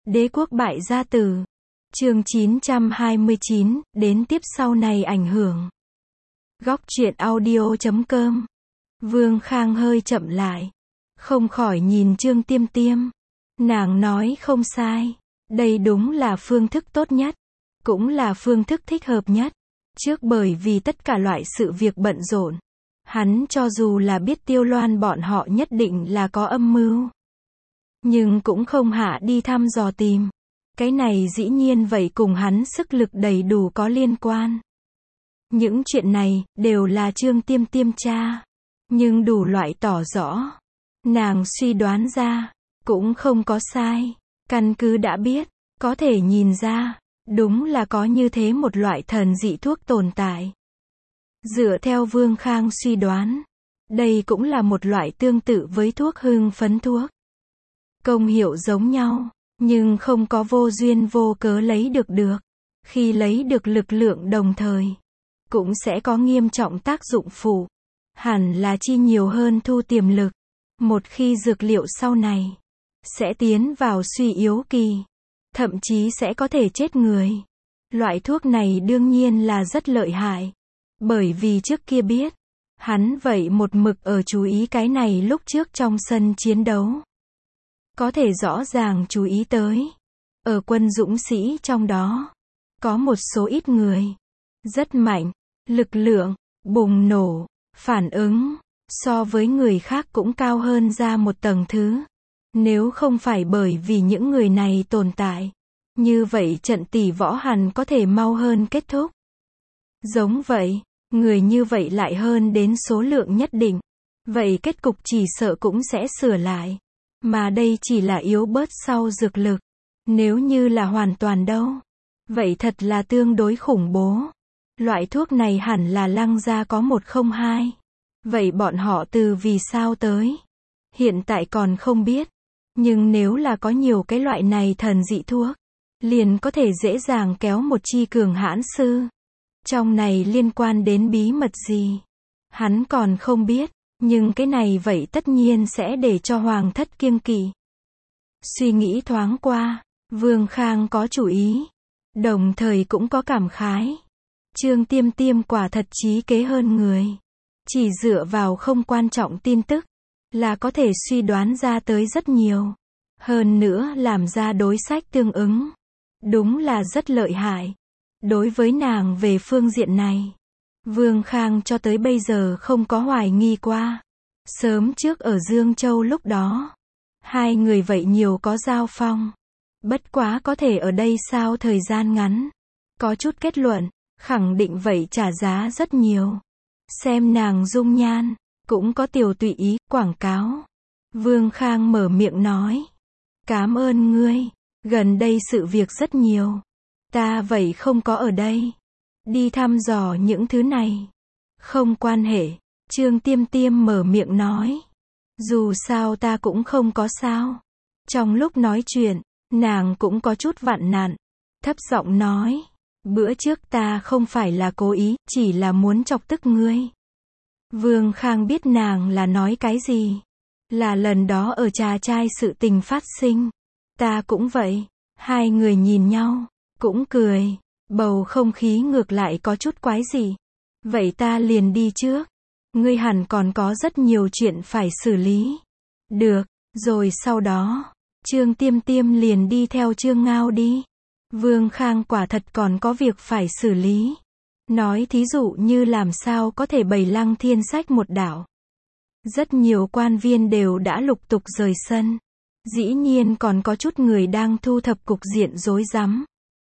Đế quốc bại gia tử. Chương 929, đến tiếp sau này ảnh hưởng. Góc truyện audio.com. Vương Khang hơi chậm lại, không khỏi nhìn Trương Tiêm Tiêm. Nàng nói không sai, đây đúng là phương thức tốt nhất, cũng là phương thức thích hợp nhất. Trước bởi vì tất cả loại sự việc bận rộn, hắn cho dù là biết Tiêu Loan bọn họ nhất định là có âm mưu, nhưng cũng không hạ đi thăm dò tìm. Cái này dĩ nhiên vậy cùng hắn sức lực đầy đủ có liên quan. Những chuyện này, đều là Trương Tiêm Tiêm tra. Nhưng đủ loại tỏ rõ. Nàng suy đoán ra, cũng không có sai. Căn cứ đã biết, có thể nhìn ra, đúng là có như thế một loại thần dị thuốc tồn tại. Dựa theo Vương Khang suy đoán, đây cũng là một loại tương tự với thuốc hưng phấn thuốc. Công hiệu giống nhau, nhưng không có vô duyên vô cớ lấy được. Khi lấy được lực lượng đồng thời, cũng sẽ có nghiêm trọng tác dụng phụ. Hẳn là chi nhiều hơn thu tiềm lực. Một khi dược liệu sau này sẽ tiến vào suy yếu kỳ, thậm chí sẽ có thể chết người. Loại thuốc này đương nhiên là rất lợi hại. Bởi vì trước kia biết, hắn vậy một mực ở chú ý cái này lúc trước trong sân chiến đấu. Có thể rõ ràng chú ý tới, ở quân dũng sĩ trong đó, có một số ít người, rất mạnh, lực lượng, bùng nổ, phản ứng, so với người khác cũng cao hơn ra một tầng thứ. Nếu không phải bởi vì những người này tồn tại, như vậy trận tỷ võ hẳn có thể mau hơn kết thúc. Giống vậy, người như vậy lại hơn đến số lượng nhất định, vậy kết cục chỉ sợ cũng sẽ sửa lại. Mà đây chỉ là yếu bớt sau dược lực. Nếu như là hoàn toàn đâu, vậy thật là tương đối khủng bố. Loại thuốc này hẳn là Lăng gia có 102. Vậy bọn họ từ vì sao tới? Hiện tại còn không biết. Nhưng nếu là có nhiều cái loại này thần dị thuốc, liền có thể dễ dàng kéo một chi cường hãn sư. Trong này liên quan đến bí mật gì? Hắn còn không biết. Nhưng cái này vậy tất nhiên sẽ để cho hoàng thất kiêng kỵ. Suy nghĩ thoáng qua, Vương Khang có chủ ý, đồng thời cũng có cảm khái. Trương Tiêm Tiêm quả thật trí kế hơn người. Chỉ dựa vào không quan trọng tin tức, là có thể suy đoán ra tới rất nhiều. Hơn nữa làm ra đối sách tương ứng. Đúng là rất lợi hại. Đối với nàng về phương diện này, Vương Khang cho tới bây giờ không có hoài nghi qua. Sớm trước ở Dương Châu lúc đó, hai người vậy nhiều có giao phong. Bất quá có thể ở đây sau thời gian ngắn, có chút kết luận, khẳng định vậy trả giá rất nhiều. Xem nàng dung nhan, cũng có tiểu tùy ý, quảng cáo. Vương Khang mở miệng nói. Cảm ơn ngươi, gần đây sự việc rất nhiều. Ta vậy không có ở đây. Đi thăm dò những thứ này. Không quan hệ, Trương Tiêm Tiêm mở miệng nói. Dù sao ta cũng không có sao. Trong lúc nói chuyện, nàng cũng có chút vặn nạn. Thấp giọng nói. Bữa trước ta không phải là cố ý, chỉ là muốn chọc tức ngươi. Vương Khang biết nàng là nói cái gì. Là lần đó ở trà trai sự tình phát sinh. Ta cũng vậy. Hai người nhìn nhau, cũng cười. Bầu không khí ngược lại có chút quái dị. Vậy ta liền đi trước. Ngươi hẳn còn có rất nhiều chuyện phải xử lý. Được, rồi sau đó, Trương Tiêm Tiêm liền đi theo Trương Ngao đi. Vương Khang quả thật còn có việc phải xử lý. Nói thí dụ như làm sao có thể bày Lăng Thiên Sách một đảo. Rất nhiều quan viên đều đã lục tục rời sân. Dĩ nhiên còn có chút người đang thu thập cục diện rối rắm.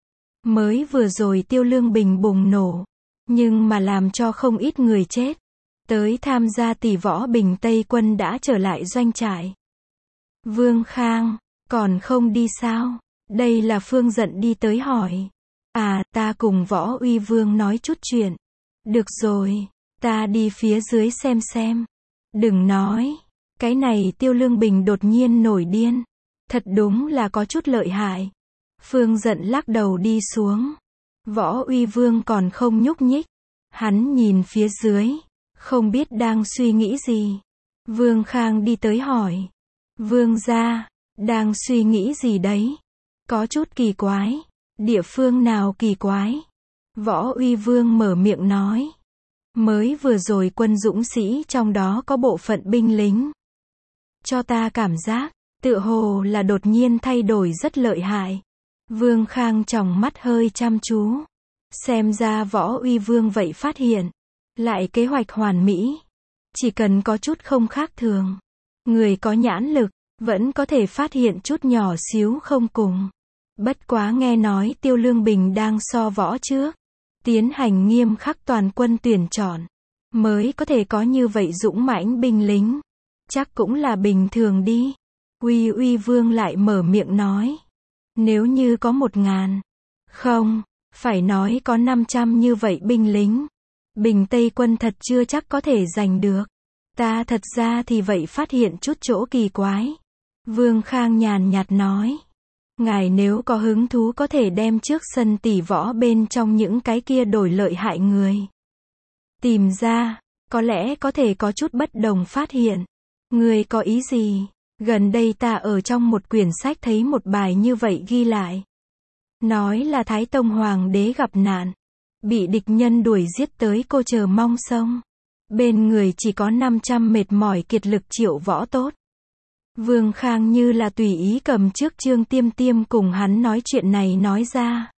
Mới vừa rồi Tiêu Lương Bình bùng nổ, nhưng mà làm cho không ít người chết. Tới tham gia tỷ võ Bình Tây quân đã trở lại doanh trại. Vương Khang, còn không đi sao? Đây là Phương Dận đi tới hỏi. À, ta cùng Võ Uy Vương nói chút chuyện. Được rồi, ta đi phía dưới xem. Đừng nói, cái này Tiêu Lương Bình đột nhiên nổi điên. Thật đúng là có chút lợi hại. Phương Dận lắc đầu đi xuống. Võ Uy Vương còn không nhúc nhích. Hắn nhìn phía dưới, không biết đang suy nghĩ gì. Vương Khang đi tới hỏi. Vương gia, đang suy nghĩ gì đấy? Có chút kỳ quái. Địa phương nào kỳ quái? Võ Uy Vương mở miệng nói. Mới vừa rồi quân dũng sĩ trong đó có bộ phận binh lính. Cho ta cảm giác, tựa hồ là đột nhiên thay đổi rất lợi hại. Vương Khang tròng mắt hơi chăm chú. Xem ra Võ Uy Vương vậy phát hiện. Lại kế hoạch hoàn mỹ. Chỉ cần có chút không khác thường. Người có nhãn lực, vẫn có thể phát hiện chút nhỏ xíu không cùng. Bất quá nghe nói Tiêu Lương Bình đang so võ trước. Tiến hành nghiêm khắc toàn quân tuyển chọn. Mới có thể có như vậy dũng mãnh binh lính. Chắc cũng là bình thường đi. Uy Vương lại mở miệng nói. Nếu như có 1000. Không, phải nói có 500 như vậy binh lính. Bình Tây quân thật chưa chắc có thể giành được. Ta thật ra thì vậy phát hiện chút chỗ kỳ quái. Vương Khang nhàn nhạt nói. Ngài nếu có hứng thú có thể đem trước sân tỷ võ bên trong những cái kia đổi lợi hại người. Tìm ra, có lẽ có thể có chút bất đồng phát hiện. Người có ý gì? Gần đây ta ở trong một quyển sách thấy một bài như vậy ghi lại. Nói là Thái Tông Hoàng đế gặp nạn. Bị địch nhân đuổi giết tới cô chờ mong sông. Bên người chỉ có 500 mệt mỏi kiệt lực triệu võ tốt. Vương Khang như là tùy ý cầm trước Trương Tiêm Tiêm cùng hắn nói chuyện này nói ra.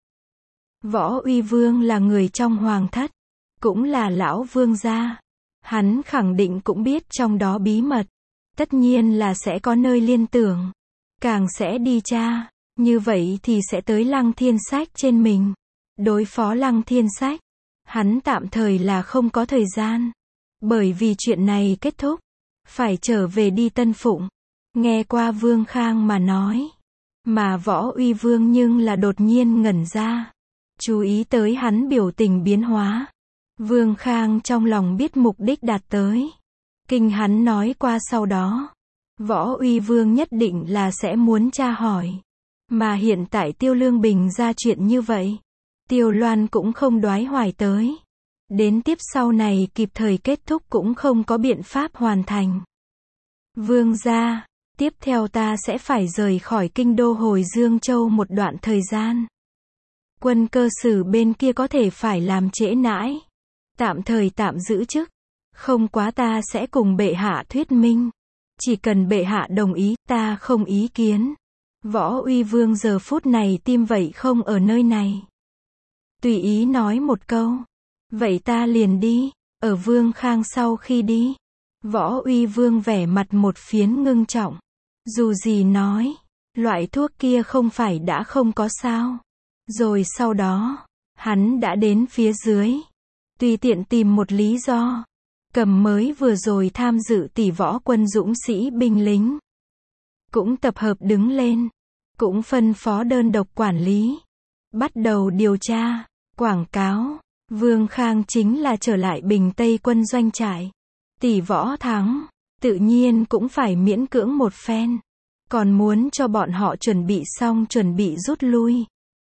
Võ Uy Vương là người trong hoàng thất. Cũng là lão vương gia. Hắn khẳng định cũng biết trong đó bí mật. Tất nhiên là sẽ có nơi liên tưởng. Càng sẽ đi tra. Như vậy thì sẽ tới Lăng Thiên Sách trên mình. Đối phó Lăng Thiên Sách. Hắn tạm thời là không có thời gian. Bởi vì chuyện này kết thúc. Phải trở về đi Tân Phụng. Nghe qua Vương Khang mà nói. Mà Võ Uy Vương nhưng là đột nhiên ngẩn ra. Chú ý tới hắn biểu tình biến hóa. Vương Khang trong lòng biết mục đích đạt tới. Kinh hắn nói qua sau đó. Võ Uy Vương nhất định là sẽ muốn tra hỏi. Mà hiện tại Tiêu Lương Bình ra chuyện như vậy. Tiêu Loan cũng không đoái hoài tới. Đến tiếp sau này kịp thời kết thúc cũng không có biện pháp hoàn thành. Vương gia, tiếp theo ta sẽ phải rời khỏi kinh đô hồi Dương Châu một đoạn thời gian. Quân cơ sử bên kia có thể phải làm trễ nãi. Tạm thời tạm giữ chức. Không quá ta sẽ cùng bệ hạ thuyết minh. Chỉ cần bệ hạ đồng ý, ta không ý kiến. Võ Uy Vương giờ phút này tim vậy không ở nơi này. Tùy ý nói một câu. Vậy ta liền đi. Ở Vương Khang sau khi đi. Võ Uy Vương vẻ mặt một phiến ngưng trọng. Dù gì nói. Loại thuốc kia không phải đã không có sao. Rồi sau đó. Hắn đã đến phía dưới. Tùy tiện tìm một lý do. Cầm mới vừa rồi tham dự tỷ võ quân dũng sĩ binh lính. Cũng tập hợp đứng lên. Cũng phân phó đơn độc quản lý. Bắt đầu điều tra. Quảng cáo. Vương Khang chính là trở lại Bình Tây quân doanh trại. Tỷ võ thắng. Tự nhiên cũng phải miễn cưỡng một phen. Còn muốn cho bọn họ chuẩn bị xong chuẩn bị rút lui.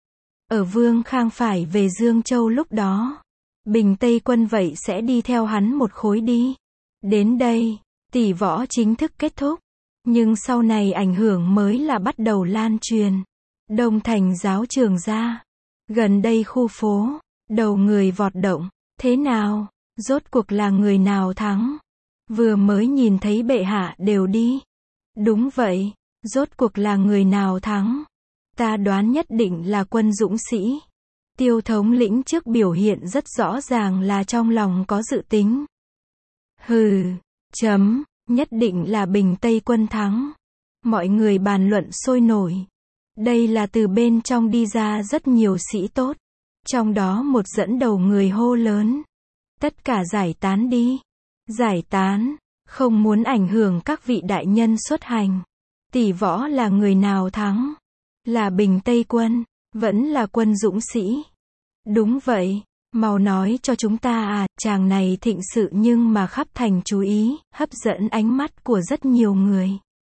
Ở Vương Khang phải về Dương Châu lúc đó. Bình Tây quân vậy sẽ đi theo hắn một khối đi. Đến đây, tỷ võ chính thức kết thúc. Nhưng sau này ảnh hưởng mới là bắt đầu lan truyền. Đông Thành giáo trường ra. Gần đây khu phố, đầu người vọt động. Thế nào? Rốt cuộc là người nào thắng? Vừa mới nhìn thấy bệ hạ đều đi. Đúng vậy, rốt cuộc là người nào thắng? Ta đoán nhất định là quân dũng sĩ. Tiêu thống lĩnh trước biểu hiện rất rõ ràng là trong lòng có dự tính. Hừ, nhất định là Bình Tây quân thắng. Mọi người bàn luận sôi nổi. Đây là từ bên trong đi ra rất nhiều sĩ tốt. Trong đó một dẫn đầu người hô lớn. Tất cả giải tán đi. Giải tán, không muốn ảnh hưởng các vị đại nhân xuất hành. Tỷ võ là người nào thắng? Là Bình Tây quân, vẫn là quân dũng sĩ. Đúng vậy, mau nói cho chúng ta à, chàng này thịnh sự nhưng mà khắp thành chú ý, hấp dẫn ánh mắt của rất nhiều người.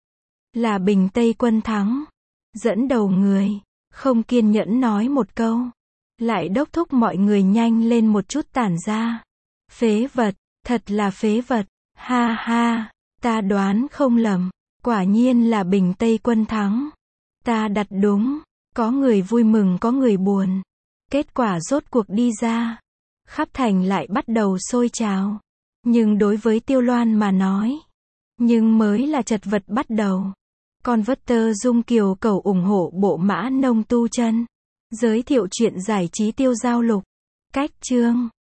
Là Bình Tây quân thắng. Dẫn đầu người, không kiên nhẫn nói một câu. Lại đốc thúc mọi người nhanh lên một chút tản ra. Phế vật, thật là phế vật. Ha ha, ta đoán không lầm. Quả nhiên là Bình Tây quân thắng. Ta đặt đúng. Có người vui mừng có người buồn. Kết quả rốt cuộc đi ra. Khắp thành lại bắt đầu sôi trào. Nhưng đối với Tiêu Loan mà nói, nhưng mới là chật vật bắt đầu. Con vất tơ Dung Kiều cầu ủng hộ bộ Mã Nông Tu Chân. Giới thiệu chuyện giải trí tiêu giao lục. Cách chương